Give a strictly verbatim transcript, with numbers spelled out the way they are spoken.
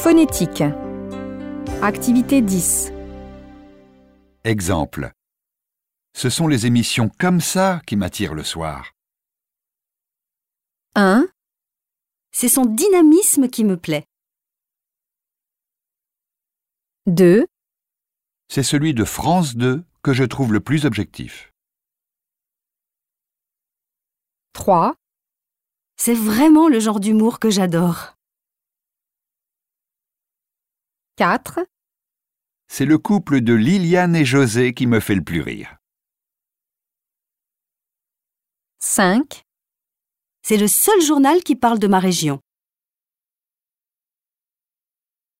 Phonétique. Activité dix. Exemple. Ce sont les émissions comme ça qui m'attirent le soir. un. C'est son dynamisme qui me plaît. deux. C'est celui de France deux que je trouve le plus objectif. trois. C'est vraiment le genre d'humour que j'adore. quatre. C'est le couple de Liliane et José qui me fait le plus rire. cinq. C'est le seul journal qui parle de ma région.